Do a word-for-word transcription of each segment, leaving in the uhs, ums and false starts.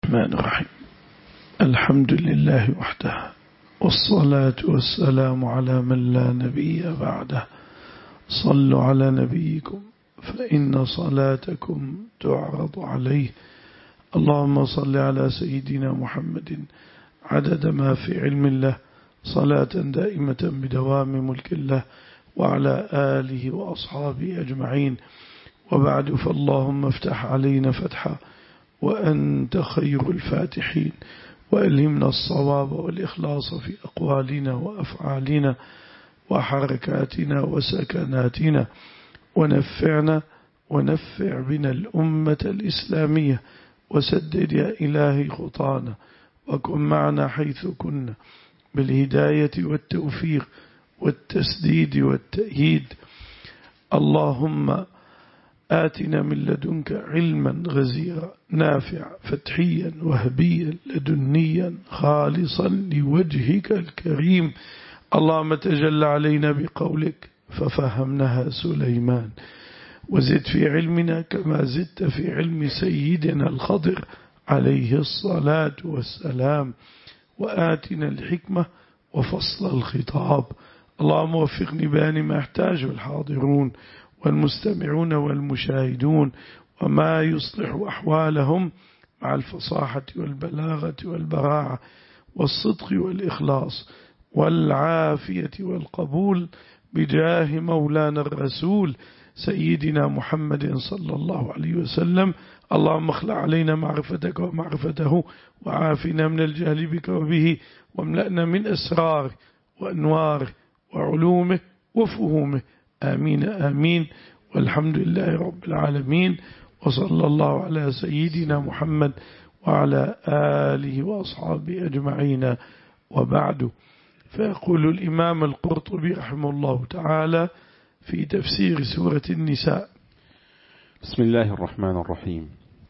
الرحمن الرحيم. الحمد لله وحده، والصلاة والسلام على من لا نبي بعده. صلوا على نبيكم فإن صلاتكم تعرض عليه. اللهم صل على سيدنا محمد عدد ما في علم الله، صلاة دائمة بدوام ملك الله، وعلى آله وأصحابه أجمعين. وبعد، فاللهم افتح علينا فتحا وأنت خير الفاتحين، وألهمنا الصواب والإخلاص في أقوالنا وأفعالنا وحركاتنا وسكناتنا، ونفعنا ونفع بنا الأمة الإسلامية، وسدد يا إلهي خطانا، وكن معنا حيث كنا بالهداية والتوفيق والتسديد والتأييد. اللهم آتنا من لدنك علما غزيرا نافعا فتحيا وهبيا لدنيا خالصا لوجهك الكريم. اللهم تجلى علينا بقولك ففهمناها سليمان، وزد في علمنا كما زدت في علم سيدنا الخضر عليه الصلاة والسلام، وآتنا الحكمة وفصل الخطاب. اللهم وفقني بيان ما يحتاجه الحاضرون والمستمعون والمشاهدون، وما يصلح أحوالهم مع الفصاحة والبلاغة والبراعة والصدق والإخلاص والعافية والقبول، بجاه مولانا الرسول سيدنا محمد صلى الله عليه وسلم. اللهم اخلع علينا معرفتك ومعرفته، وعافنا من الجهل بك وبه، واملأنا من أسرار وأنوار وعلومه وفهومه. آمين آمين، والحمد لله رب العالمين، وصلى الله على سيدنا محمد وعلى آله وأصحابه أجمعين. وبعد، فيقول الإمام القرطبي رحمه الله تعالى في تفسير سورة النساء: بسم الله الرحمن الرحيم.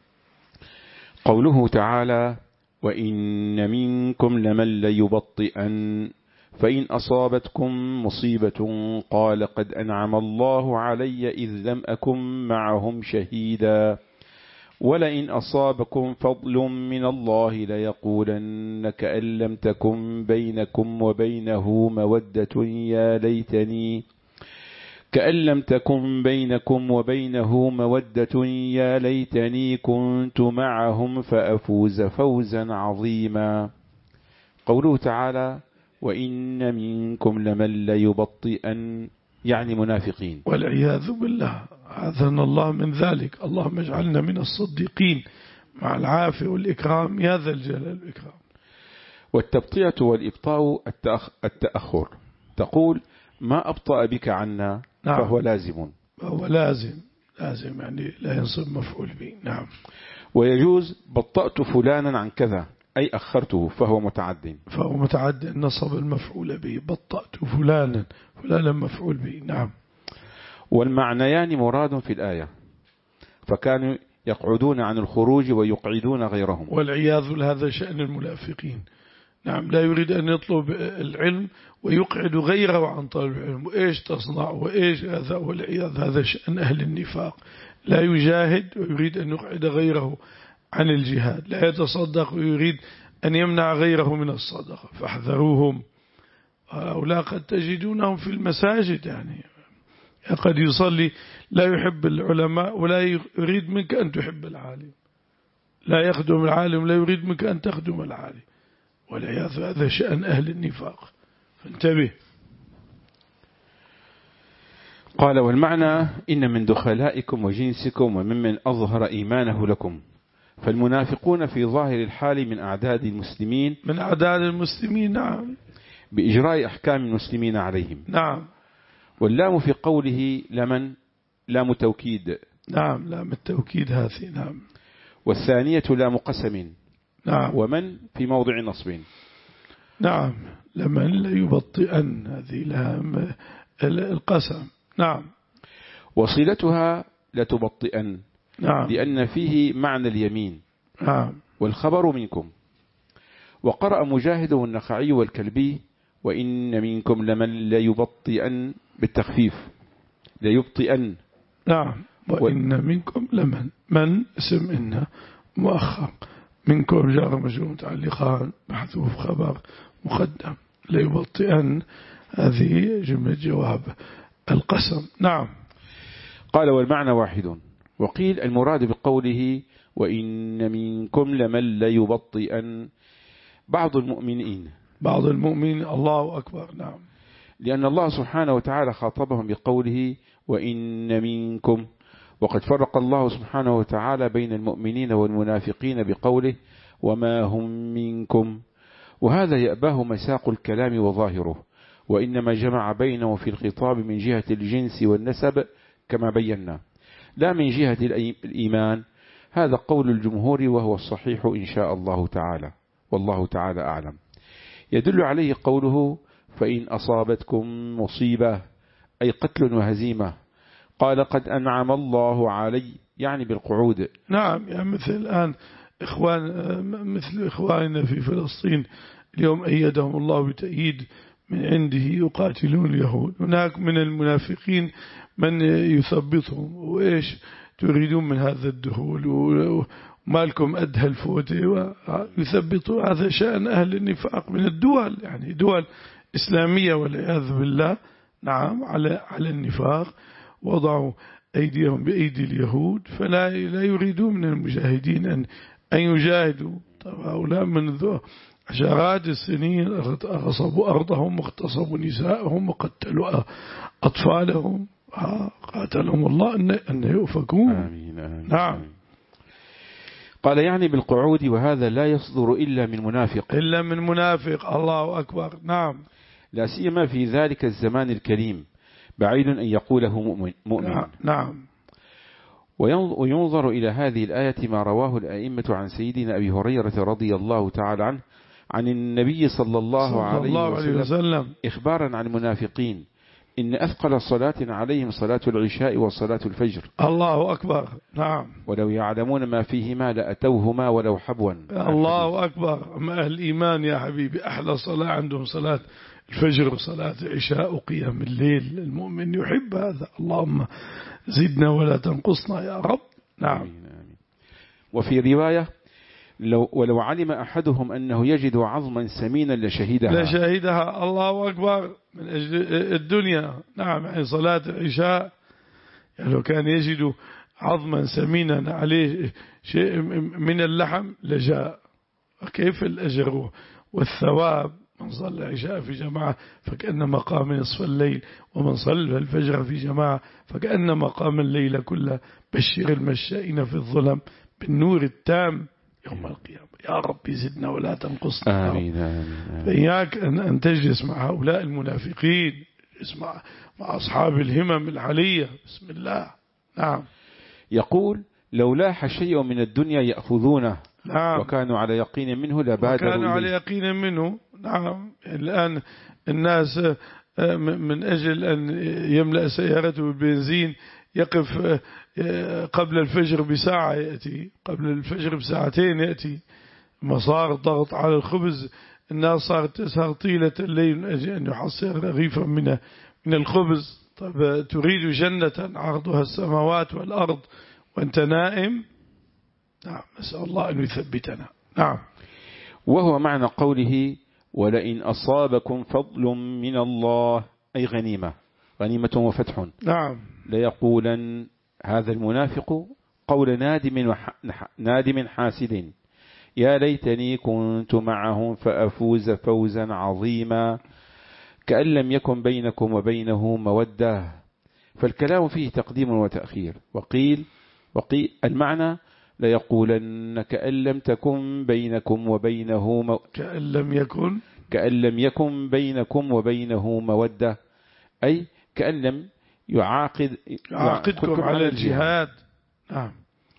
قوله تعالى: وإن منكم لمن ليبطئن فإن أصابتكم مصيبة قال قد أنعم الله علي إذ لم أكن معهم شهيدا ولئن أصابكم فضل من الله ليقولن كأن لم تكن بينكم وبينه مودة يا ليتني كأن لم تكن بينكم وبينه مودة يا ليتني كنت معهم فأفوز فوزا عظيما. قوله تعالى: وإن منكم لمن ليبطئن، يعني منافقين، والعياذ بالله، عاذنا الله من ذلك. اللهم اجعلنا من الصديقين مع العافية والإكرام يا ذا الجلال والإكرام. والتبطئة والإبطاء التأخر. تقول: ما أبطأ بك عنا، نعم. فهو لازم، فهو لازم لازم يعني لا ينصب مفعول به. نعم. ويجوز بطأت فلانا عن كذا، أي أخرته، فهو متعد فهو متعد نصب المفعول به. بطأت فلانا، فلانا مفعول به. نعم. والمعنيان مراد في الآية، فكانوا يقعدون عن الخروج ويقعدون غيرهم، والعياذ لهذا شأن المنافقين. نعم، لا يريد أن يطلب العلم ويقعد غيره عن طلب العلم، وإيش تصنع وإيش هذا، والعياذ هذا شأن أهل النفاق. لا يجاهد ويريد أن يقعد غيره عن الجهاد، لا يتصدق ويريد أن يمنع غيره من الصدقة، فاحذروهم. هؤلاء قد تجدونهم في المساجد، يعني قد يصلي لا يحب العلماء ولا يريد منك أن تحب العالم، لا يخدم العالم لا يريد منك أن تخدم العالم، والعياذ هذا شأن أهل النفاق، فانتبه. قال: والمعنى إن من دخلائكم وجنسكم وممن أظهر إيمانه لكم، فالمنافقون في ظاهر الحال من أعداد المسلمين من أعداد المسلمين. نعم. بإجراء أحكام المسلمين عليهم. نعم. واللام في قوله لمن لام توكيد. نعم، لام التوكيد هذه. نعم. والثانية لام قسم. نعم. ومن في موضع نصب. نعم، لمن ليبطئن، هذه لام القسم. نعم. وصلتها لتبطئن، نعم، لأن فيه معنى اليمين. نعم. والخبر منكم. وقرأ مجاهد والنخعي والكلبي: وإن منكم لمن ليبطئن بالتخفيف، ليبطئن. نعم. وإن و... منكم لمن، من اسم إن مؤخر، منكم جار مجرور متعلقان محذوف خبر مقدم لا يبطئن، هذه جملة جواب القسم. نعم. قال والمعنى واحد. وقيل المراد بقوله وإن منكم لمن ليبطئن بعض المؤمنين بعض المؤمنين. الله أكبر. نعم. لأن الله سبحانه وتعالى خاطبهم بقوله وإن منكم، وقد فرق الله سبحانه وتعالى بين المؤمنين والمنافقين بقوله وما هم منكم، وهذا يأباه مساق الكلام وظاهره، وإنما جمع بينه في الخطاب من جهة الجنس والنسب كما بينا، لا من جهة الإيمان. هذا قول الجمهور وهو الصحيح إن شاء الله تعالى، والله تعالى أعلم. يدل عليه قوله فإن أصابتكم مصيبة أي قتل وهزيمة قال قد أنعم الله علي، يعني بالقعود. نعم. يعني مثل الآن إخوان مثل إخواننا في فلسطين اليوم أيدهم الله بتأييد من عنده يقاتلون اليهود. هناك من المنافقين من يثبطهم وإيش تريدون من هذا الدخول وما لكم أدهى الفوتة ويثبطوا. هذا شأن أهل النفاق من الدول، يعني دول إسلامية والعياذ بالله. نعم. على على النفاق وضعوا أيديهم بأيدي اليهود، فلا لا يريدون من المجاهدين أن أن يجاهدوا. طبعا هؤلاء منذ عشرات السنين أغصبوا أرضهم واغتصبوا نسائهم وقتلوا أطفالهم، قاتلهم الله أن أن يؤفكون. آمين آمين. نعم. قال يعني بالقعود، وهذا لا يصدر إلا من منافق إلا من منافق. الله أكبر. نعم. لا سيما في ذلك الزمان الكريم، بعيد أن يقوله مؤمن, مؤمن. نعم. نعم. وينظر إلى هذه الآية ما رواه الأئمة عن سيدنا أبي هريرة رضي الله تعالى عنه عن النبي صلى الله, صلى عليه, الله عليه وسلم إخبارا عن المنافقين إن أثقل الصلاة عليهم صلاة العشاء وصلاة الفجر. الله أكبر. نعم. ولو يعلمون ما فيهما لأتوهما ولو حبوا. الله أكبر. ما أهل الإيمان يا حبيبي أحلى صلاة عندهم صلاة الفجر وصلاة العشاء وقيام الليل. المؤمن يحب هذا. اللهم زدنا ولا تنقصنا يا رب. نعم. آمين آمين. وفي رواية لو ولو علم أحدهم أنه يجد عظما سمينا لشهدها لشهدها. الله أكبر. من أجل الدنيا. نعم. يعني صلاة العشاء يعني لو كان يجد عظما سمينا عليه شيء من اللحم لجاء. كيف الأجر والثواب؟ من صلى العشاء في جماعة فكأنما قام نصف الليل، ومن صلى الفجر في جماعة فكأنما قام الليل كله. بشر المشائين في الظلم بالنور التام يوم القيامة. يا رب زدنا ولا تنقصنا. آمين آمين. فإياك أن تجلس مع هؤلاء المنافقين، اسمع مع أصحاب الهمم العالية. بسم الله. نعم. يقول لو لاح شيء من الدنيا يأخذونه. نعم. وكانوا على يقين منه لبادروا وكانوا على يقين منه. نعم. الآن الناس من أجل أن يملأ سيارته بالبنزين يقف قبل الفجر بساعة، يأتي قبل الفجر بساعتين يأتي. ما صار ضغط على الخبز، الناس صارت تسهر طيلة الليل من أجل أن يحصل رغيفا من من الخبز. طب تريد جنة عرضها السماوات والأرض وأنت نائم؟ نعم. نسأل الله أن يثبتنا. نعم. وهو معنى قوله ولئن أصابكم فضل من الله أي غنيمة، غنيمة وفتح. نعم. ليقولن هذا المنافق قول نادم نادم حاسد يا ليتني كنت معهم فأفوز فوزا عظيما، كأن لم يكن بينكم وبينه مودة. فالكلام فيه تقديم وتأخير. وقيل وقيل المعنى ليقولن كأن لم تكن بينكم وبينه مو... كأن لم يكن كأن لم يكن بينكم وبينه مودة، أي كأن لم يعاقد يعاقدكم على الجهاد. نعم.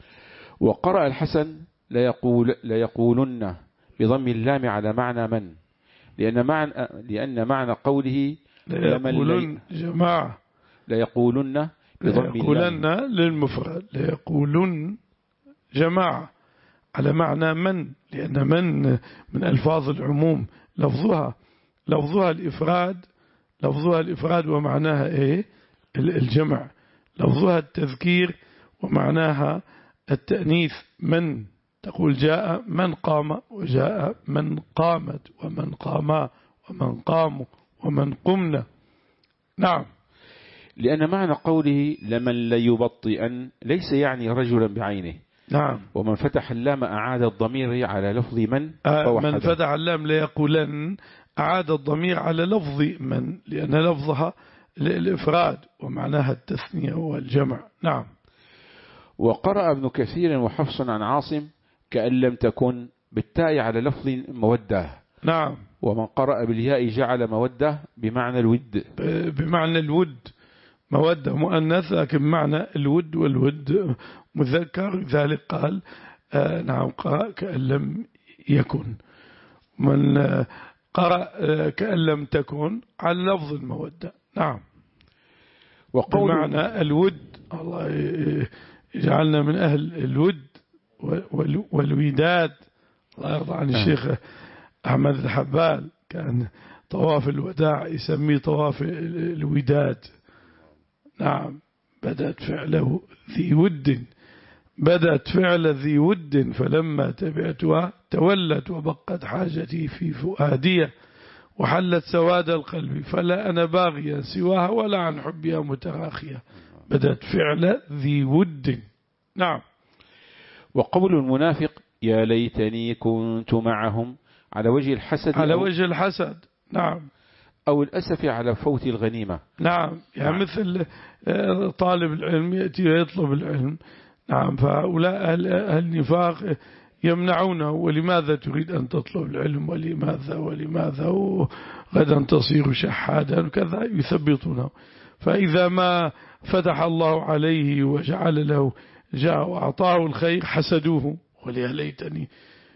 وقرأ الحسن ليقول ليقولن بضم اللام على معنى من، لأن معنى لأن معنى قوله ليقولن جماعة ليقولن بضم ليقولن للمفرد ليقولن جماعة على معنى من، لأن من من ألفاظ العموم لفظها لفظها الإفراد لفظها الإفراد ومعناها إيه الجمع، لفظها التذكير ومعناها التأنيث من. تقول جاء من قام وجاء من قامت ومن قاما ومن قاموا ومن قمنا. نعم. لأن معنى قوله لمن ليبطئن ليس يعني رجلا بعينه. نعم. ومن فتح اللام أعاد الضمير على لفظ من آه من فتح اللام ليقولن أعاد الضمير على لفظ من، لأن لفظها الإفراد ومعناها التثنية والجمع. نعم. وقرأ ابن كثير وحفص عن عاصم كأن لم تكن بالتاء على لفظ مودة. نعم. ومن قرأ بالياء جعل مودة بمعنى الود، بمعنى الود، مودة مؤنث لكن بمعنى الود، والود مذكر، ذلك قال آه نعم قرأ كأن لم يكن. من آه قرأ آه كأن لم تكن على لفظ المودة. نعم. بمعنى الود. الله يجعلنا من أهل الود والوداد. الله يرضى عن الشيخ أحمد الحبال، كان طواف الوداع يسميه طواف الوداد. نعم. بدأت فعله ذي ود، بدأت فعل ذي ود، فلما تبعتها تولت وبقت حاجتي في فؤادية وحلت سواد القلب، فلا أنا باغيا سواها ولا عن حبها متراخية. بدأت فعل ذي ود. نعم. وقول المنافق يا ليتني كنت معهم على وجه الحسد، على وجه الحسد. نعم. أو الأسف على فوت الغنيمة. نعم. يعني نعم. مثل طالب العلم يأتي ويطلب العلم. نعم. فهؤلاء أهل النفاق يمنعونه، ولماذا تريد أن تطلب العلم، ولماذا ولماذا وغدا تصير شحادا وكذا، يثبطونه. فإذا ما فتح الله عليه وجعل له جاء وأعطاه الخير حسدوه، وليا ليتني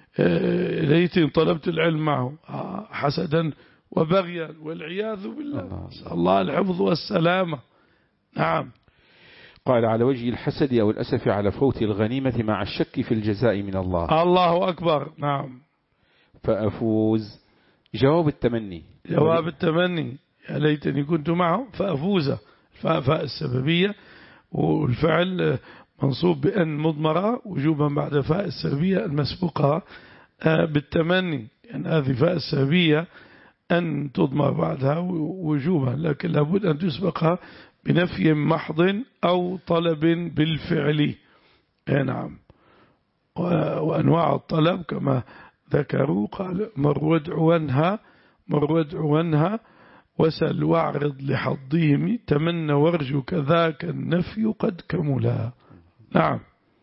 ليتني طلبت العلم معه، حسدا وبغيا والعياذ بالله، نسأل الله الحفظ والسلامة. نعم. قال على وجه الحسد أو الأسف على فوت الغنيمة مع الشك في الجزاء من الله. الله أكبر. نعم. فأفوز جواب التمني، جواب التمني يا ليتني كنت معه فأفوز، فاء السببية، والفعل منصوب بأن مضمرة وجوبا بعد فاء السببية المسبوقة بالتمني، يعني هذه فاء السببية أن تضمر بعدها وجوبا، لكن لابد أن تسبقها بنفي محض أو طلب بالفعل. نعم. وأنواع الطلب كما ذكروا، قال مر وادع عنها، مر وادع عنها وسل واعرض لحظهم، تمنى وارجو كذاك النفي قد كملا. نعم.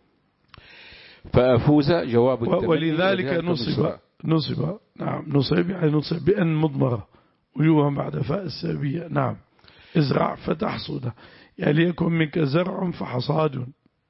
فأفوز جواب التمني، ولذلك نصب نصب نعم نصب يعني نصب بأن مضمرة وجوها بعد فاء السببية. نعم. ازرع فتحصد، يعني ليكن منك زرع فحصاد.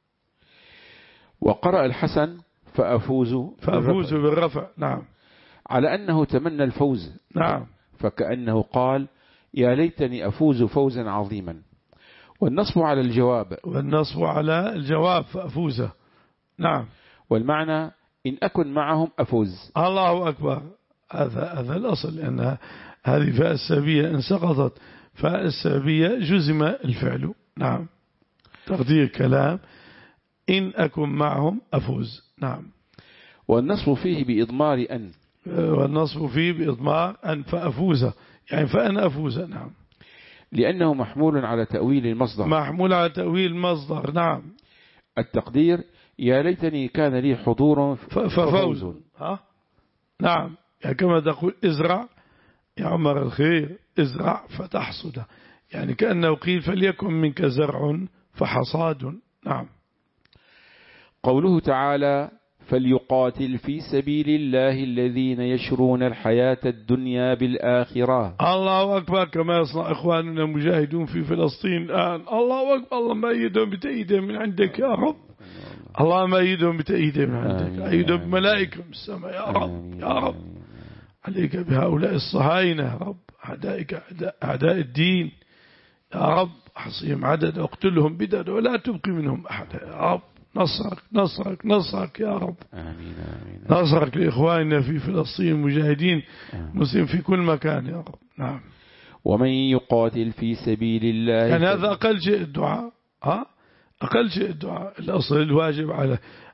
وقرأ الحسن فأفوز فأفوز بالرفع. نعم. على أنه تمنى الفوز. نعم. فكأنه قال يا ليتني أفوز فوزا عظيما. والنصب على الجواب، والنصب على الجواب فأفوز. نعم. والمعنى إن أكن معهم أفوز. الله أكبر. هذا هذا الأصل، لأن هذه فاء السببية إن سقطت فاء السببية جزم الفعل. نعم. تقدير كلام إن أكن معهم أفوز. نعم. والنصب فيه بإضمار أن، والنصب فيه بإضمار أن فأفوز، يعني فأنا أفوز. نعم. لأنه محمول على تأويل المصدر، محمول على تأويل المصدر. نعم. التقدير يا ليتني كان لي حضور ففوز. ها؟ نعم. يعني كما تقول ازرع يا عمر الخير، ازرع فتحصد، يعني كأنه قيل فليكن منك زرع فحصاد. نعم. قوله تعالى فليقاتل في سبيل الله الذين يشرون الحياة الدنيا بالآخرة. الله أكبر. كما يصنع إخواننا المجاهدون في فلسطين الآن. الله أكبر. الله ما أيدهم بتأييدهم من عندك يا رب. الله ما أيدهم بتأييدهم من عندك، أيدهم بملائكة من السماء يا رب. يا رب عليك بهؤلاء الصهاينة يا رب، أعدائك أعداء الدين يا رب، أحصيهم عدد واقتلهم بدد ولا تبقي منهم أحد يا رب. نصرك نصرك نصرك يا رب. آمين آمين. نصرك لإخواننا في فلسطين المجاهدين مسلم في كل مكان يا رب. نعم. ومن يقاتل في سبيل الله، يعني هذا أقل شيء الدعاء. ها؟ أقل شيء الدعاء. الأصل الواجب على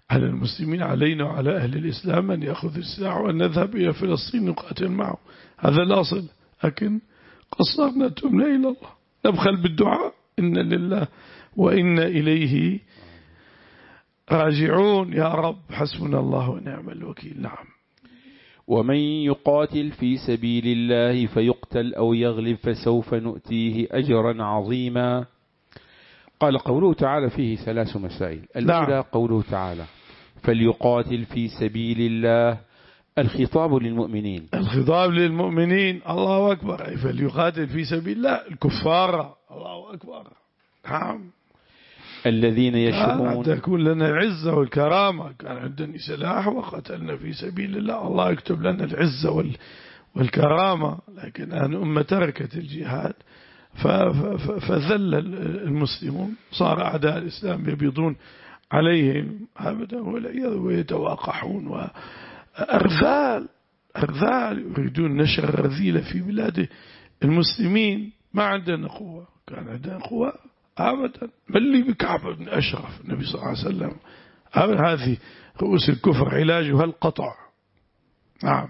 على المسلمين، علينا وعلى أهل الإسلام أن يأخذ السلاح وأن نذهب إلى فلسطين نقاتل معه، هذا الأصل. لكن قصرنا تمنا إلى الله، نبخل بالدعاء إن لله وإن إليه راجعون، يا رب حسبنا الله ونعم الوكيل. نعم. ومن يقاتل في سبيل الله فيقتل أو يغلب فسوف نؤتيه أجرا عظيما. قال قوله تعالى فيه ثلاث مسائل. الأولى نعم. قوله تعالى فليقاتل في سبيل الله، الخطاب للمؤمنين، الخطاب للمؤمنين، الله أكبر، أي فليقاتل في سبيل الله الكفار، الله أكبر. نعم. الذين يشرون، تكون لنا العزة والكرامة، كان عندنا سلاح وقتلنا في سبيل الله، الله يكتب لنا العزة والكرامة. لكن أن أمة تركت الجهاد فذل المسلمون، صار أعداء الإسلام يبيضون عليهم أبدا ويتواقحون، وأرذال أرذال يريدون نشر الرذيلة في بلاد المسلمين. ما عندنا قوة، كان عندنا قوة أبدا. من اللي بكعب بن أشرف النبي صلى الله عليه وسلم، هذه رؤوس الكفر علاجها القطع. نعم.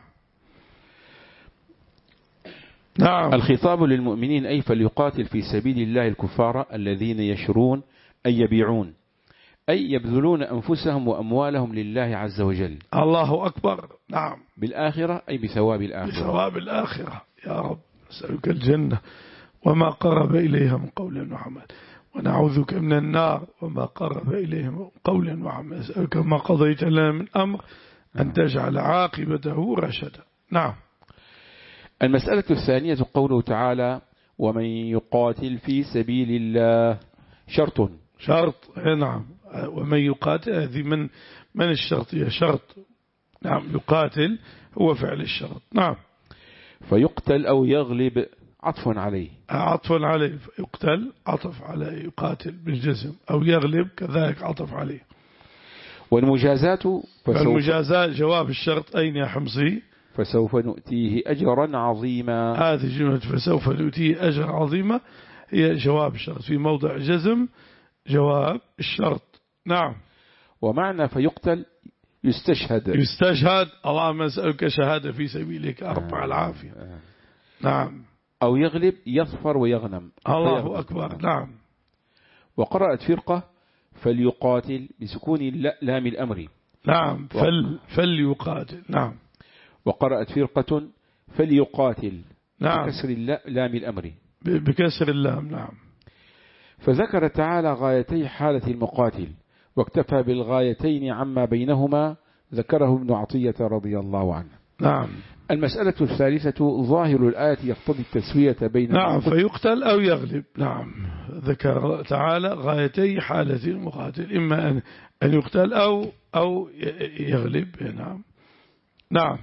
نعم. الخطاب للمؤمنين أي فليقاتل في سبيل الله الكفار الذين يشرون أي يبيعون، أي يبذلون أنفسهم وأموالهم لله عز وجل. الله أكبر. نعم. بالآخرة أي بثواب الآخرة، بثواب الآخرة. يا رب نسألك الجنة وما قرب إليها من قول وعمل، ونعوذك من النار وما قرب إليها من قول وعمل. نسألك ما قضيت لنا من أمر أن تجعل عاقبته رشدا. نعم. المسألة الثانية قوله تعالى ومن يقاتل في سبيل الله، شرط شرط. نعم. ومن يقاتل هذه من من الشرطية شرط. نعم. يقاتل هو فعل الشرط. نعم. فيقتل أو يغلب عطف عليه، عطف عليه. يقتل عطف عليه، يقاتل بالجزم، أو يغلب كذلك عطف عليه. والمجازات فالمجازات جواب الشرط أين يا حمصي؟ فسوف نؤتيه أجرا عظيما. هذه جملة فسوف نؤتيه أجرا عظيما هي جواب الشرط في موضع جزم جواب الشرط. نعم. ومعنى فيقتل يستشهد، يستشهد. اللهم أسألك شهادة في سبيلك أربع العافية. نعم. أو يغلب يظفر ويغنم. الله أكبر. نعم. وقرأت فرقة فليقاتل بسكون لام الأمر. نعم. فل فليقاتل. نعم. وقرأت فرقة فليقاتل نعم. بكسر لام الأمر، بكسر اللام. نعم. فذكر تعالى غايتي حالة المقاتل، واكتفى بالغايتين عما بينهما، ذكره ابن عطية رضي الله عنه. نعم. المسألة الثالثة ظاهر الآية يقتضي التسوية بين نعم. فيقتل أو يغلب. نعم. ذكر تعالى غايتي حالة المقاتل، إما أن أن يقتل أو أو يغلب. نعم. نعم.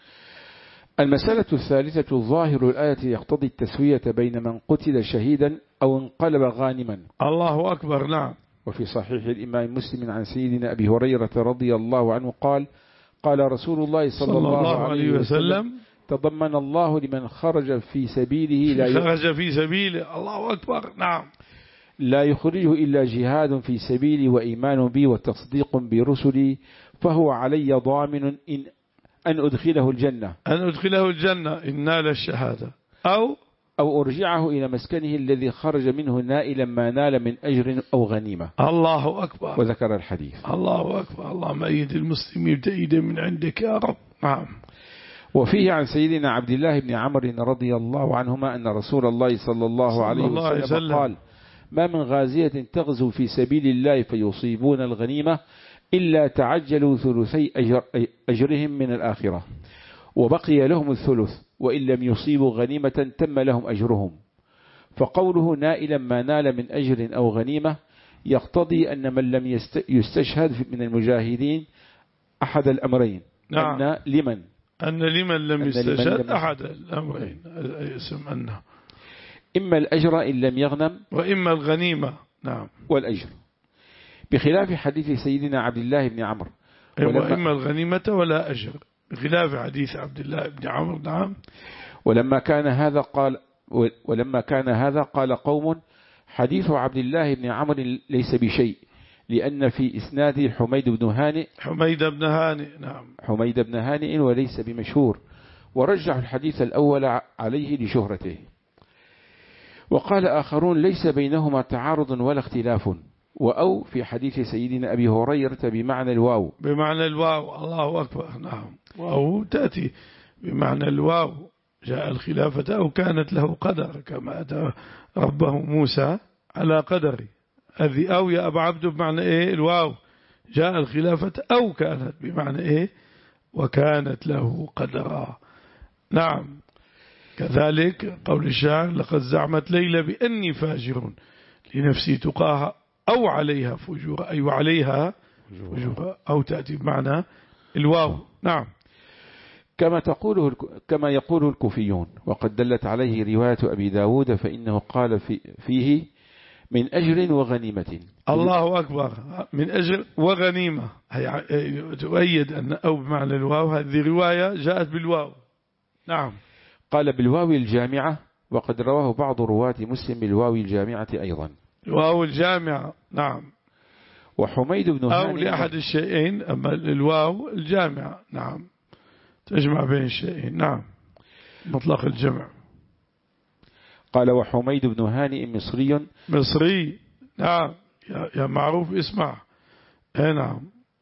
المسألة الثالثة ظاهر الآية يقتضي التسوية بين من قتل شهيدا أو انقلب غانما. الله أكبر. نعم. وفي صحيح الإمام مسلم عن سيدنا أبي هريرة رضي الله عنه قال قال رسول الله صلى, صلى الله, الله عليه وسلم تضمن الله لمن خرج في سبيله لا خرج في سبيله. الله أكبر. نعم. لا يخرجه إلا جهاد في سبيلي وإيمان بي وتصديق برسلي، فهو علي ضامن إن أن أدخله الجنة أن أدخله الجنة إن نال الشهادة، أو أو أرجعه إلى مسكنه الذي خرج منه نائلا ما نال من أجر أو غنيمة. الله أكبر. وذكر الحديث. الله أكبر. اللهم أيد المسلمين تأييدا من عندك يا رب. نعم. وفيه عن سيدنا عبد الله بن عمرو رضي الله عنهما أن رسول الله صلى الله عليه وسلم, وسلم قال ما من غازية تغزو في سبيل الله فيصيبون الغنيمة إلا تعجلوا ثلثي أجر أجرهم من الآخرة، وبقي لهم الثلث، وإن لم يصيبوا غنيمة تم لهم أجرهم. فقوله نائلا ما نال من أجر أو غنيمة يقتضي أن من لم يستشهد من المجاهدين أحد الأمرين. نعم. أن لمن أن لمن لم يستشهد أحد الأمرين اسم أنه إما الأجر إن لم يغنم، وإما الغنيمة. نعم. والأجر، بخلاف حديث سيدنا عبد الله بن عمرو وإما الغنيمة ولا أجر، بخلاف حديث عبد الله بن عمرو. نعم. ولما كان هذا قال ولما كان هذا قال قوم حديث عبد الله بن عمرو ليس بشيء، لأن في إسناده حميد بن هانئ حميد بن هانئ نعم حميد بن هانئ وليس بمشهور، ورجح الحديث الأول عليه لشهرته. وقال آخرون ليس بينهما تعارض ولا اختلاف، وأو في حديث سيدنا أبي هريرة بمعنى الواو بمعنى الواو الله أكبر نعم، وأو تأتي بمعنى الواو جاء الخلافة أو كانت له قدر كما أتى ربه موسى على قدره، هذه أو يا أبا عبد بمعنى إيه الواو، جاء الخلافة أو كانت بمعنى إيه وكانت له قدرا. نعم كذلك قول الشاعر لقد زعمت ليلى بأني فاجر لنفسي تقاها أو عليها فجورا، أي وعليها فجورا أو تأتي بمعنى الواو. نعم كما تقوله كما يقوله الكوفيون، وقد دلت عليه رواية أبي داود فإنه قال في فيه من أجر وغنيمة. الله أكبر، من أجر وغنيمة، تؤيد أن أو بمعنى الواو، هذه رواية جاءت بالواو. نعم قال بالواو الجامعة، وقد رواه بعض رواة مسلم بالواو الجامعة أيضا. الواو الجامعة نعم. وحميد بن هانئ أو لأحد الشيئين، أما الواو الجامعة نعم تجمع بين الشيئين. نعم مطلق الجمع. قال وحميد بن هانئ مصري مصري نعم يا معروف اسمع. نعم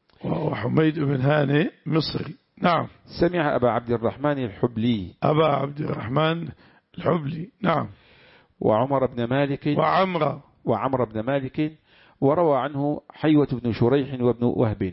وحميد بن هانئ مصري. نعم سمع أبا عبد الرحمن الحبلي أبا عبد الرحمن الحبلي. نعم وعمر بن مالك وعمر وعمر بن مالك، وروى عنه حيوة بن شريح وابن وهب.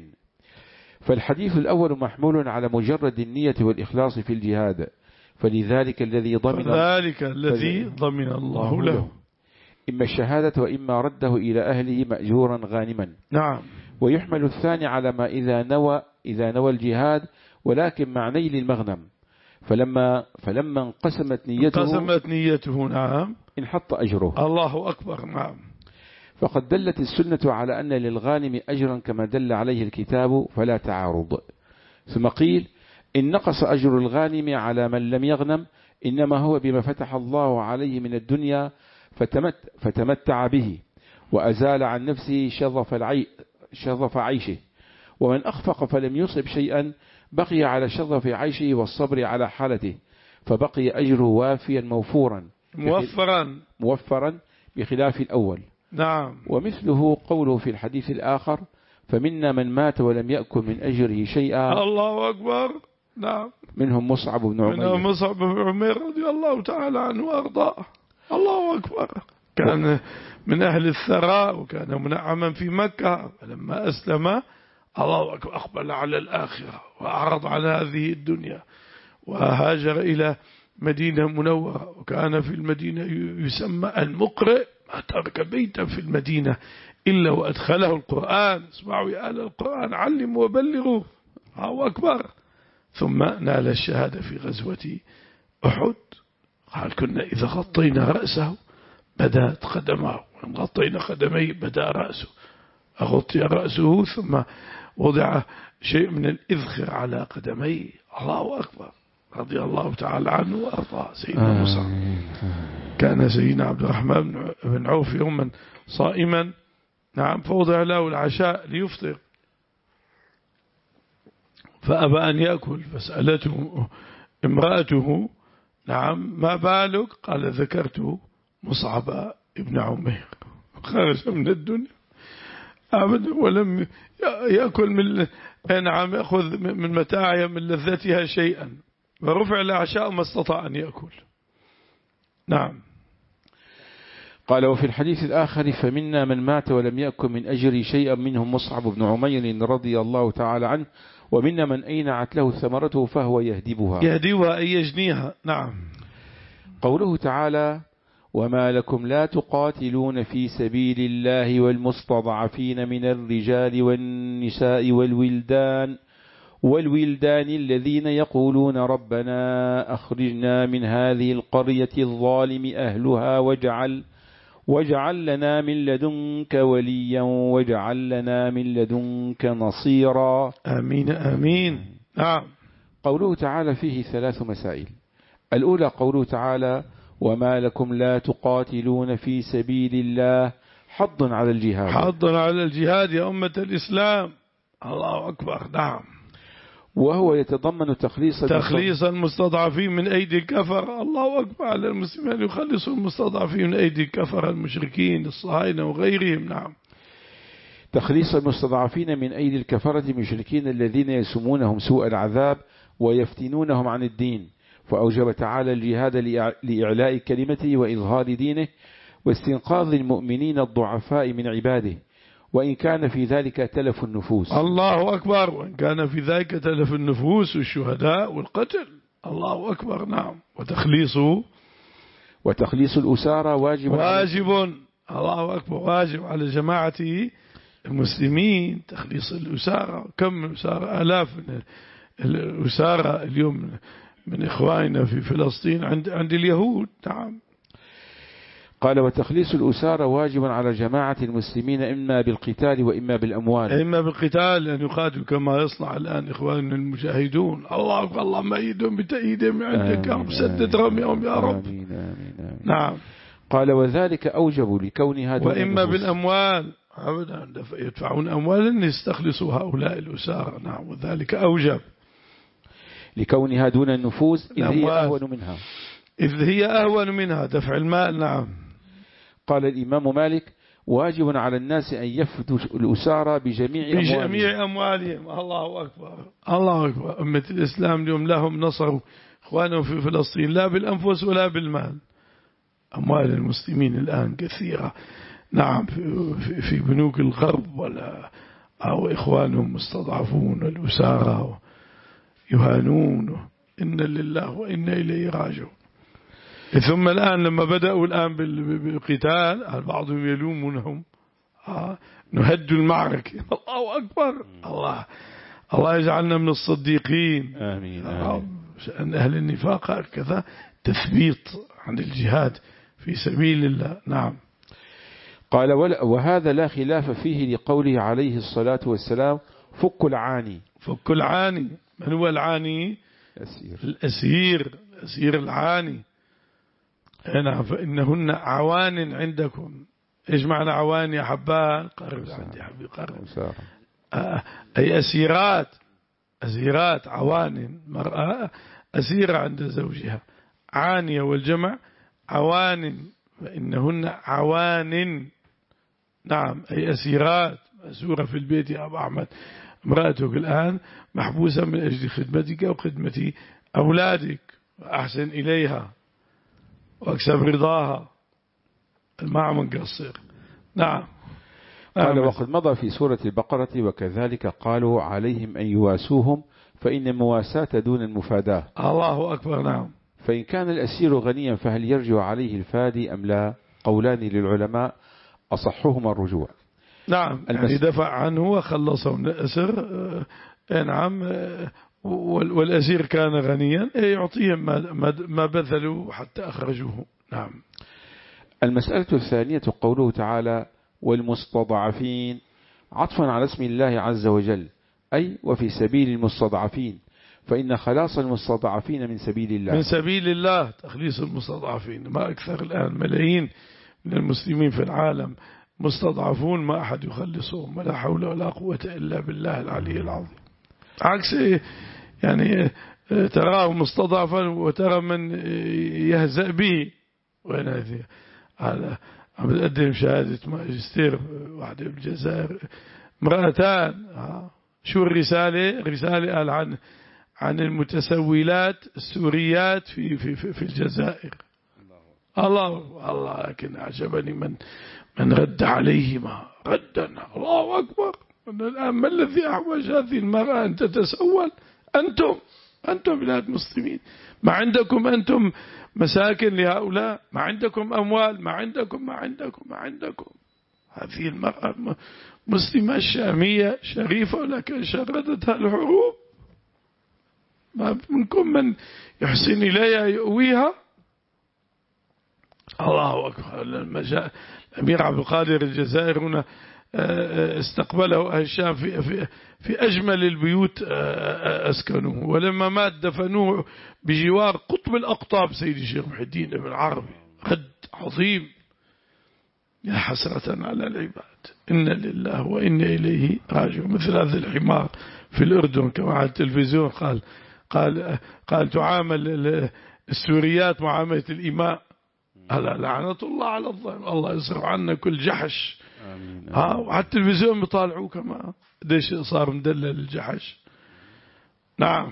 فالحديث الأول محمول على مجرد النية والإخلاص في الجهاد، فلذلك الذي ضمن فذلك الذي ضمن الله له إما الشهادة وإما رده إلى أهله مأجورا غانما. نعم. ويحمل الثاني على ما إذا نوى إذا نوى الجهاد ولكن مع نيل المغنم، فلما فلما انقسمت نيته انقسمت نيته نعم انحط أجره. الله أكبر. نعم فقد دلت السنة على أن للغانم أجرا كما دل عليه الكتاب، فلا تعارض. ثم قيل إن نقص أجر الغانم على من لم يغنم إنما هو بما فتح الله عليه من الدنيا فتمت فتمتع به وأزال عن نفسه شظف, العي شظف عيشه، ومن أخفق فلم يصب شيئا بقي على شظف عيشه والصبر على حالته، فبقي أجره وافيا موفورا موفرا موفرا بخلاف الأول. نعم. ومثله قوله في الحديث الآخر فمنا من مات ولم يأكل من أجره شيئا. الله أكبر. نعم. منهم مصعب بن عمير منهم مصعب بن عمير رضي الله تعالى عنه وأرضاه. الله أكبر. كان من أهل الثراء وكان منعما في مكة، فلما أسلم الله أكبر أقبل على الآخرة وأعرض على هذه الدنيا وهاجر إلى مدينة منورة، وكان في المدينة يسمى المقرئ، ما ترك بيتا في المدينة إلا وأدخله القرآن. اسمعوا يا أهل القرآن علموا وبلغوا. الله أكبر. ثم نال الشهادة في غزوة أحد. قال كنا إذا غطينا رأسه بدأت قدمه، وإن غطينا قدميه بدأ رأسه. أغطي رأسه ثم وضع شيء من الإذخر على قدميه. الله أكبر. رضي الله تعالى عنه وأرضاه سيدنا مصعب. كان سيدنا عبد الرحمن بن عوف يوما صائما نعم فوضع له العشاء ليفطر فأبى أن يأكل، فسألته امرأته نعم ما بالك؟ قال ذكرت مصعب ابن عمير خرج من الدنيا أبدا ولم يأكل من نعم يأخذ من متاعها من لذتها شيئا، ورفع العشاء ما استطاع أن يأكل. نعم. قال وفي الحديث الآخر فمنا من مات ولم يأكل من أجر شيئا منهم مصعب بن عمير رضي الله تعالى عنه، ومنا من أينعت له ثمرته فهو يهدبها يهدبها أي يجنيها. نعم. قوله تعالى وما لكم لا تقاتلون في سبيل الله والمستضعفين من الرجال والنساء والولدان والولدان الذين يقولون ربنا أخرجنا من هذه القرية الظالم أهلها واجعل واجعل لنا من لدنك وليا واجعل لنا من لدنك نصيرا. آمين آمين. نعم. قوله تعالى فيه ثلاث مسائل. الأولى قوله تعالى وما لكم لا تقاتلون في سبيل الله حض على الجهاد حض على الجهاد يا أمة الإسلام. الله أكبر. نعم. وهو يتضمن تخليص تخليص المستضعفين من أيدي الكفر. الله أكبر. على المسلمين أن يخلصوا المستضعفين من أيدي الكفر المشركين الصهاينة وغيرهم. نعم. تخليص المستضعفين من أيدي الكفرة المشركين الذين يسمونهم سوء العذاب ويفتنونهم عن الدين، فأوجب تعالى الجهاد لإعلاء كلمته وإظهار دينه واستنقاذ المؤمنين الضعفاء من عباده، وإن كان في ذلك تلف النفوس. الله أكبر. وإن كان في ذلك تلف النفوس والشهداء والقتل. الله أكبر. نعم. وتخليصه وتخليص الأسارى واجب واجب. الله أكبر. واجب على جماعة المسلمين تخليص الأسارى. كم أسارى؟ آلاف من الأسارى اليوم من إخواننا في فلسطين عند عند اليهود. نعم. قال وتخليص الأسارى واجب على جماعة المسلمين إما بالقتال وإما بالأموال. إما بالقتال أن يقاتل كما يصنع الآن إخواننا المجاهدون. الله أكبر. اللهم أيدهم بتأييدهم عندك يا رب. سدد رميهم يا رب. آمين آمين آمين. نعم. قال وذلك أوجب لكونها دون وإما النفوس. بالأموال أبدا يدفعون أموالا يستخلصوا هؤلاء الأسارى. نعم. وذلك أوجب لكونها دون النفوس إذ هي أهون منها. إذ هي أهون منها دفع المال. نعم. قال الإمام مالك واجب على الناس أن يفدوا الأسارى بجميع أموالهم. بجميع أموالهم. الله أكبر. الله أكبر. أمة الإسلام اليوم لهم نصروا إخوانهم في فلسطين لا بالأنفس ولا بالمال. أموال المسلمين الآن كثيرة. نعم. في, في بنوك الغرب ولا أو إخوانهم مستضعفون الأسارى يهانون. إن لله وإنا إليه راجعون. ثم الآن لما بدأوا الآن بالقتال بعضهم يلومونهم آه نهد المعركة. الله أكبر. الله الله يجعلنا من الصديقين. آمين آمين. شأن أهل النفاق هكذا تثبيط عن الجهاد في سبيل الله. نعم. قال وهذا لا خلاف فيه لقوله عليه الصلاة والسلام فك العاني. فك العاني. من هو العاني؟ الأسير. الأسير. الأسير العاني. نعم. فإنهن عوان عندكم. إيش معنى عوان يا حبان؟ قرب عندي حبي قرب. آه. أي أسيرات. أسيرات. عوان مرأة أسيرة عند زوجها. عانية والجمع عوان. فإنهن عوان. نعم. أي أسيرات مسورة في البيت يا أبو أحمد. امرأتك الآن محبوسة من أجل خدمتك وخدمة أولادك. أحسن إليها واكسب رضاها. الماء من قصير. نعم. قال وقد مضى في سورة البقرة وكذلك قالوا عليهم أن يواسوهم فإن المواساة دون المفاداة. الله أكبر. نعم. فإن كان الأسير غنيا فهل يرجع عليه الفادي أم لا؟ قولان للعلماء أصحهما الرجوع. نعم. يعني دفع عنه وخلصه من الأسر. نعم. والأسير كان غنيا يعطيهم ما بذلوا حتى أخرجوه. نعم. المسألة الثانية قوله تعالى والمستضعفين عطفا على اسم الله عز وجل أي وفي سبيل المستضعفين، فإن خلاص المستضعفين من سبيل الله. من سبيل الله تخليص المستضعفين. ما أكثر الآن ملايين من المسلمين في العالم مستضعفون ما أحد يخلصهم ولا حول ولا قوة إلا بالله العلي العظيم. عكس يعني تراه مستضعفا وترى من يهزأ به. وين هذه؟ على عم بتقدم شهادة ماجستير واحدة بالجزائر امرأتان. شو الرسالة؟ رسالة قال عن عن المتسولات السوريات في في في, في الجزائر. الله الله. لكن أعجبني من من رد عليهما ردا. الله أكبر. الآن ما الذي أحوج هذه المرأة أن تتسول؟ أنتم أنتم بلاد مسلمين ما عندكم أنتم مساكن لهؤلاء؟ ما عندكم أموال؟ ما عندكم ما عندكم ما عندكم هذه المرأة مسلمة شامية شريفة لكن شردتها الحروب. ما منكم من يحسن إليها يؤويها. الله أكبر. الأمير عبد القادر الجزائر هنا استقبله أهل الشام في, في, في أجمل البيوت أسكنوه، ولما مات دفنوه بجوار قطب الأقطاب سيدي الشيخ محي الدين ابن عربي. رد عظيم يا حسرة على العباد إن لله وإن إليه راجعون. مثل هذا الحمار في الأردن كما على التلفزيون قال قال قال تعامل السوريات معاملة الإماء. ألا لعنة الله على الظالم. الله يصرف عنا كل جحش. آمين. ها وعلى التلفزيون بيطالعوه كما ليش صار مدلل الجحش. نعم.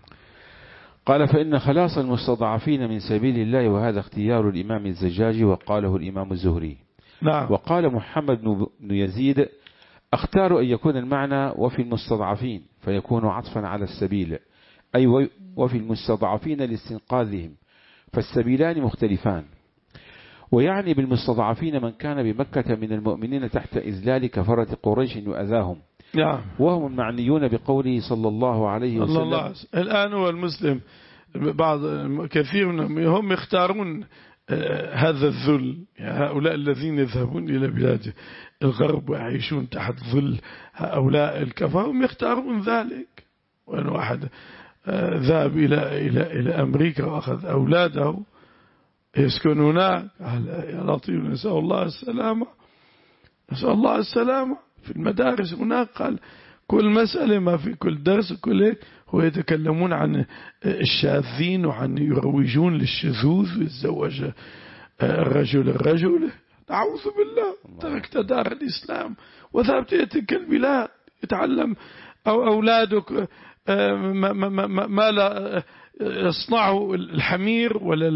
قال فإن خلاص المستضعفين من سبيل الله، وهذا اختيار الإمام الزجاجي وقاله الإمام الزهري. نعم. وقال محمد بن يزيد اختار أن يكون المعنى وفي المستضعفين فيكون عطفا على السبيل، أي وفي المستضعفين لاستنقاذهم، فالسبيلان مختلفان. ويعني بالمستضعفين من كان بمكة من المؤمنين تحت إذلال كفرة قريش وأذاهم، نعم. وهم المعنيون بقوله صلى الله عليه وسلم. الله الآن هو المسلم بعض كثير منهم هم يختارون هذا الذل، يعني هؤلاء الذين يذهبون إلى بلاد الغرب ويعيشون تحت ظل هؤلاء الكفار هم يختارون ذلك. وأن واحد ذهب إلى إلى إلى أمريكا وأخذ أولاده يسكن هناك، يا لطيف نسأل الله السلامة نسأل الله السلامة. في المدارس هناك قال كل مسألة ما في كل درس كل هيك هو يتكلمون عن الشاذين وعن يروجون للشذوذ ويتزوج الرجل الرجل. أعوذ بالله. تركت دار الإسلام وذهبت إلى تلك البلاد يتعلم أو أولادك ما, ما, ما, ما لا يصنعه الحمير ولا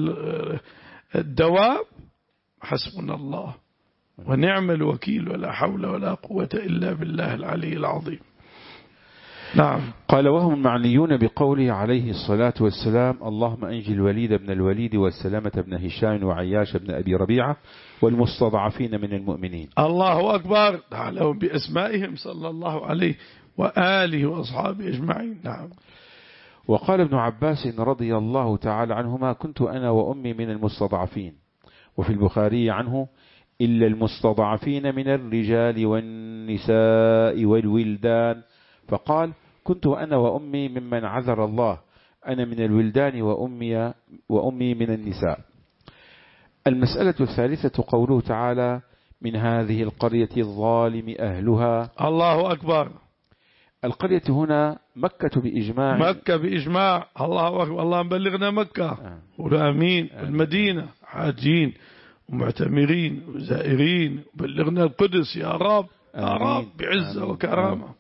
الدواب. حسبنا الله ونعم الوكيل ولا حول ولا قوة إلا بالله العلي العظيم. نعم. قال وهم المعنيون بقوله عليه الصلاة والسلام اللهم أنجي الوليد بن الوليد والسلامة بن هشام وعياش بن أبي ربيعة والمستضعفين من المؤمنين. الله أكبر. تعالوا بأسمائهم صلى الله عليه وآله وأصحابه أجمعين. نعم. وقال ابن عباس رضي الله تعالى عنهما كنت أنا وأمي من المستضعفين. وفي البخاري عنه إلا المستضعفين من الرجال والنساء والولدان، فقال كنت أنا وأمي ممن عذر الله، أنا من الولدان وأمي, وأمي من النساء. المسألة الثالثة قوله تعالى من هذه القرية الظالم أهلها. الله أكبر. القرية هنا مكة بإجماع. مكة بإجماع. الله أكبر. الله مبلغنا مكة والآمين. المدينة حاجين ومعتمرين وزائرين. بلغنا القدس يا رب يا رب بعزة وكرامة.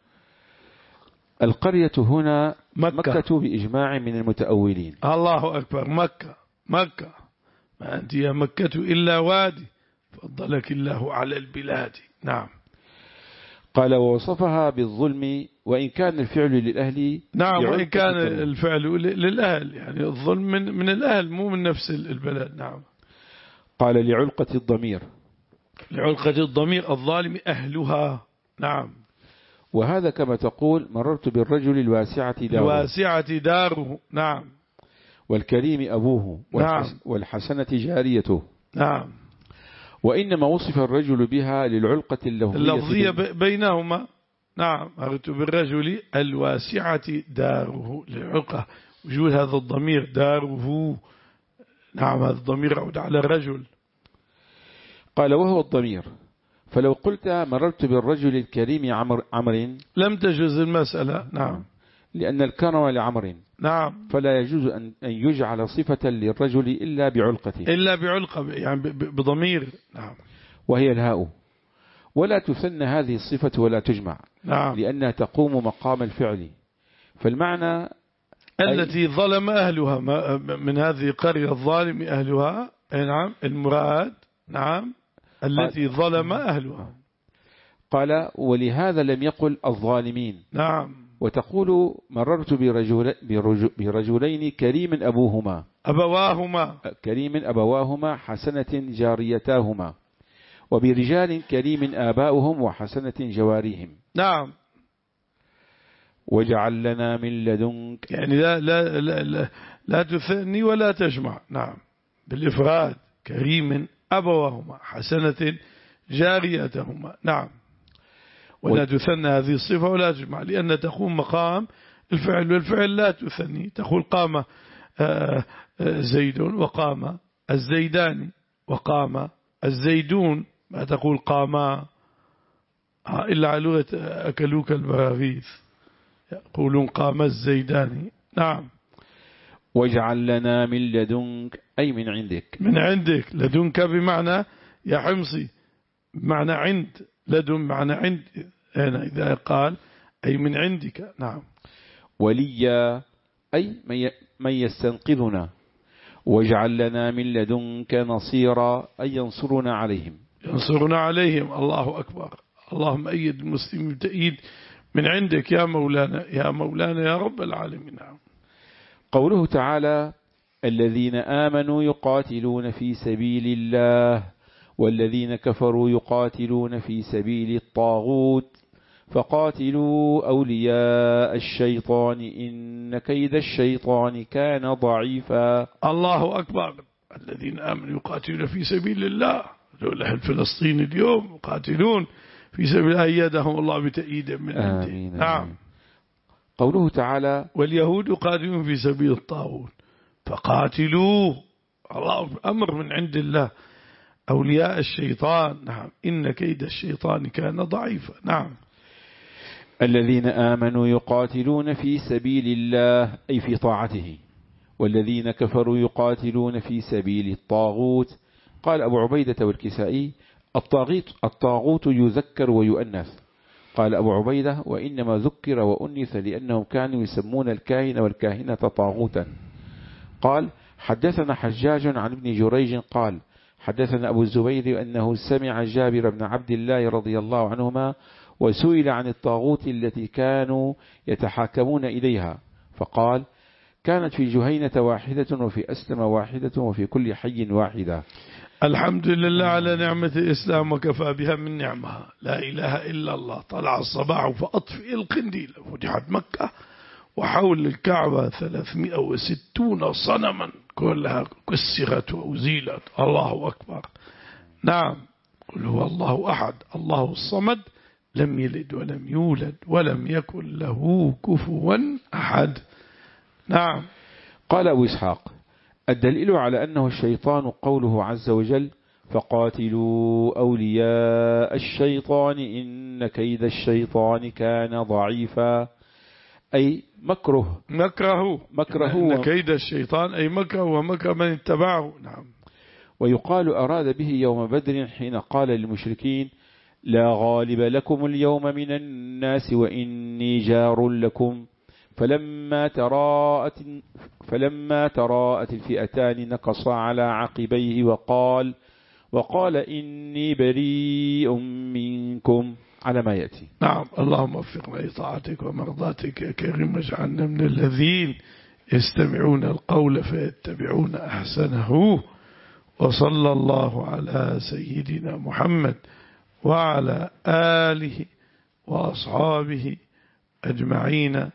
القرية هنا مكة. مكة بإجماع من المتأولين. الله أكبر. مكة مكة ما أنت يا مكة إلا وادي فضلك الله على البلاد. نعم. قال ووصفها بالظلم وإن كان الفعل للأهل. نعم وإن كان الفعل للأهل يعني الظلم من, من الأهل مو من نفس البلد. نعم. قال لعلقة الضمير. لعلقة الضمير الظالم أهلها. نعم. وهذا كما تقول مررت بالرجل الواسعة داره. الواسعة داره. نعم. والكريم أبوه. نعم. والحسنة جاريته. نعم. وإنما وصف الرجل بها للعلقة اللفظية, اللفظية بينهما. نعم. مررت بالرجل الواسعة داره للعلقة وجود هذا الضمير داره. نعم. هذا الضمير يعود على الرجل. قال وهو الضمير فلو قلت مررت بالرجل الكريم عمر, عمر لم تجوز المسألة. نعم. لأن الكرم لعمر. نعم. فلا يجوز أن يجعل صفة للرجل إلا بعلقته. إلا بعلقة يعني بضمير. نعم. وهي الهاء. ولا تثنى هذه الصفة ولا تجمع. نعم. لأنها تقوم مقام الفعل. فالمعنى التي ظلم أهلها من هذه القرية الظالم أهلها. نعم. المراد. نعم. التي ظلم أهلها. قال ولهذا لم يقل الظالمين. نعم. وتقول مررت برجل برجلين كريم أبوهما أبواهما كريم أبواهما حسنة جاريتاهما، وبرجال كريم آباؤهم وحسنة جواريهم. نعم. وجعل لنا من لدنك يعني لا, لا, لا, لا, لا تثني ولا تجمع. نعم. بالإفراد كريم أبواهما حسنة جاريتهما. نعم. ولا تثنى هذه الصفة ولا تجمع لأن تقوم مقام الفعل، والفعل لا تثني. تقول قام زيد وقام الزيدان وقام الزيدون ما تقول قاما إلا على لغة أكلوك البراغيث، يقولون قام الزيداني. نعم. واجعل لنا من لدنك أي من عندك. من عندك، لدنك بمعنى يا حمصي بمعنى عند، لدن معنى عند، هنا إذا قال أي من عندك. نعم. وليا أي من يستنقذنا. واجعل لنا من لدنك نصيرا أي ينصرنا عليهم. ينصرنا عليهم. الله أكبر. اللهم أيد المسلمين تأييد من عندك يا مولانا يا مولانا يا رب العالمين. نعم. قوله تعالى الذين آمنوا يقاتلون في سبيل الله والذين كفروا يقاتلون في سبيل الطاغوت فقاتلوا أولياء الشيطان إن كيد الشيطان كان ضعيفا. الله أكبر. الذين آمنوا يقاتلون في سبيل الله، دول أهل فلسطين اليوم يقاتلون في سبيل أيدهم الله بتأييد من عنده. نعم. قوله تعالى واليهود يقاتلون في سبيل الطاغوت فقاتلوا، الله أمر من عند الله أولياء الشيطان. نعم. إن كيد الشيطان كان ضعيفا. نعم. الذين آمنوا يقاتلون في سبيل الله أي في طاعته، والذين كفروا يقاتلون في سبيل الطاغوت. قال أبو عبيدة والكسائي الطاغوت الطاغوت يذكر ويؤنث. قال أبو عبيدة وإنما ذكر وأنث لأنهم كانوا يسمون الكاهن والكاهنة طاغوتا. قال حدثنا حجاج عن ابن جريج قال حدثنا أبو الزبير أنه سمع جابر بن عبد الله رضي الله عنهما وسئل عن الطاغوت التي كانوا يتحاكمون إليها فقال كانت في جهينة واحدة وفي أسلم واحدة وفي كل حي واحدة. الحمد لله على نعمة الإسلام وكفى بها من نعمها. لا إله إلا الله. طلع الصباح فأطفئ القنديل. فتحت مكة وحول الكعبة ثلاثمائة وستون صنما كلها كسرت وأزيلت. الله أكبر. نعم. قل هو الله أحد الله الصمد لم يلد ولم يولد ولم يكن له كفوا أحد. نعم. قال أبو إسحاق الدليل على أنه الشيطان قوله عز وجل فقاتلوا أولياء الشيطان إن كيد الشيطان كان ضعيفا أي مكره مكره مكره إن كيد الشيطان أي مكره ومكر من اتبعه. نعم. ويقال أراد به يوم بدر حين قال للمشركين لا غالب لكم اليوم من الناس وإني جار لكم فلما تراءت فلما تراءت الفئتان نكص على عقبيه وقال وقال إني بريء منكم على ما يأتي. نعم. اللهم وفقنا لطاعتك ومرضاتك يا كريم واجعلنا من الذين يستمعون القول فيتبعون أحسنه. وصلى الله على سيدنا محمد وعلى آله وأصحابه أجمعين.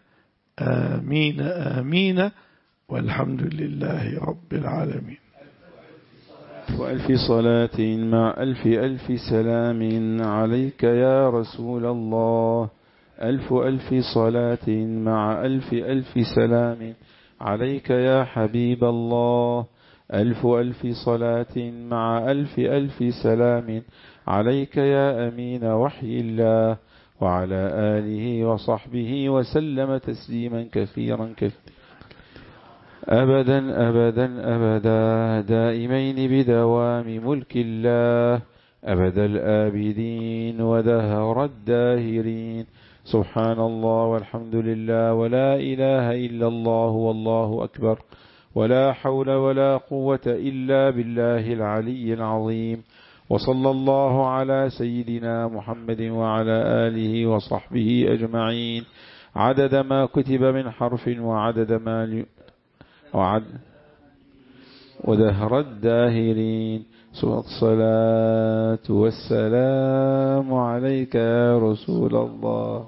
آمين آمين والحمد لله رب العالمين. وألف صلاة مع ألف ألف سلام عليك يا رسول الله. ألف ألف صلاة مع ألف ألف سلام عليك يا حبيب الله. ألف ألف صلاة مع ألف ألف سلام عليك يا أمين وحي الله وعلى آله وصحبه وسلم تسليما كثيرا كثيرا أبدا أبدا أبدا دائمين بدوام ملك الله أبد الآبدين ودهر الداهرين. سبحان الله والحمد لله ولا إله إلا الله والله أكبر ولا حول ولا قوة إلا بالله العلي العظيم. وصلى الله على سيدنا محمد وعلى آله وصحبه أجمعين عدد ما كتب من حرف وعدد ما ل... وعد ودهر الداهرين. الصلاة والسلام عليك يا رسول الله.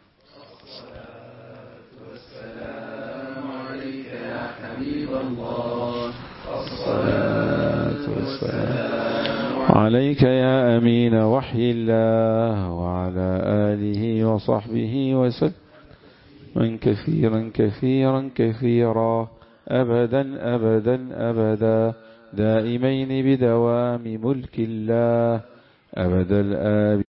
الصلاة والسلام عليك يا حبيب الله. الصلاة والسلام عليك يا أمين وحي الله وعلى آله وصحبه وسلم من كثيرا كثيرا كثيرا أبدا أبدا أبدا دائمين بدوام ملك الله أبد الآب